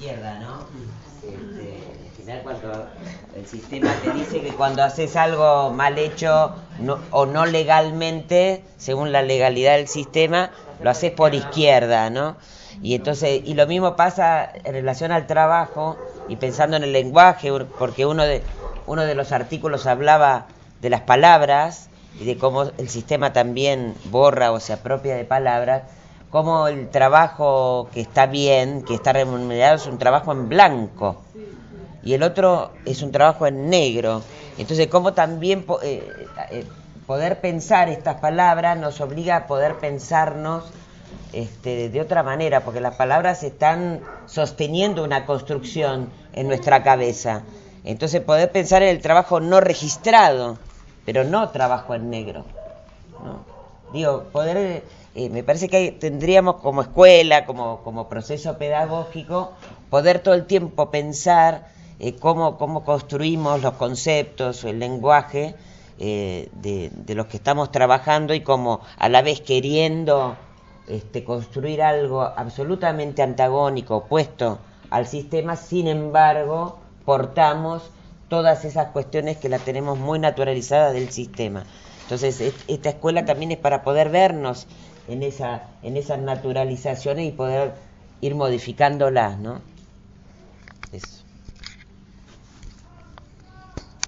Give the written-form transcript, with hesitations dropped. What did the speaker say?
izquierda, ¿no? Al final cuando el sistema te dice que cuando haces algo mal hecho o no legalmente, según la legalidad del sistema, lo haces por izquierda, ¿no? Y entonces, y lo mismo pasa en relación al trabajo y pensando en el lenguaje, porque uno de los artículos hablaba de las palabras y de cómo el sistema también borra o se apropia de palabras, como el trabajo que está bien, que está remunerado, es un trabajo en blanco y el otro es un trabajo en negro. Entonces, cómo también poder pensar estas palabras nos obliga a poder pensarnos de otra manera, porque las palabras están sosteniendo una construcción en nuestra cabeza. Entonces, poder pensar en el trabajo no registrado, pero no trabajo en negro, ¿no? Digo, poder, me parece que tendríamos como escuela, como proceso pedagógico, poder todo el tiempo pensar cómo construimos los conceptos, el lenguaje de los que estamos trabajando y como a la vez queriendo construir algo absolutamente antagónico, opuesto al sistema, sin embargo, portamos todas esas cuestiones que las tenemos muy naturalizadas del sistema. Entonces, esta escuela también es para poder vernos en esas naturalizaciones y poder ir modificándolas, ¿no? Eso.